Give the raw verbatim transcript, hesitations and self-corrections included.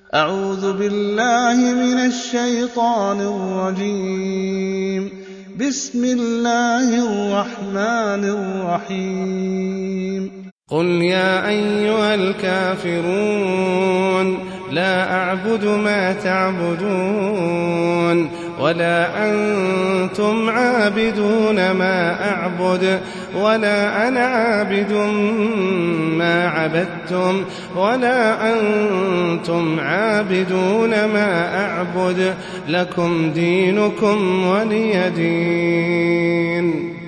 أعوذ بالله من الشيطان الرجيم. بسم الله الرحمن الرحيم. قل يا أيها الكافرون لا أعبد ما تعبدون ولا أنتم عابدون ما أعبد ولا أنا عابد ما عبدتم ولا أنتم عابدون ما أعبد لكم دينكم ولي دين.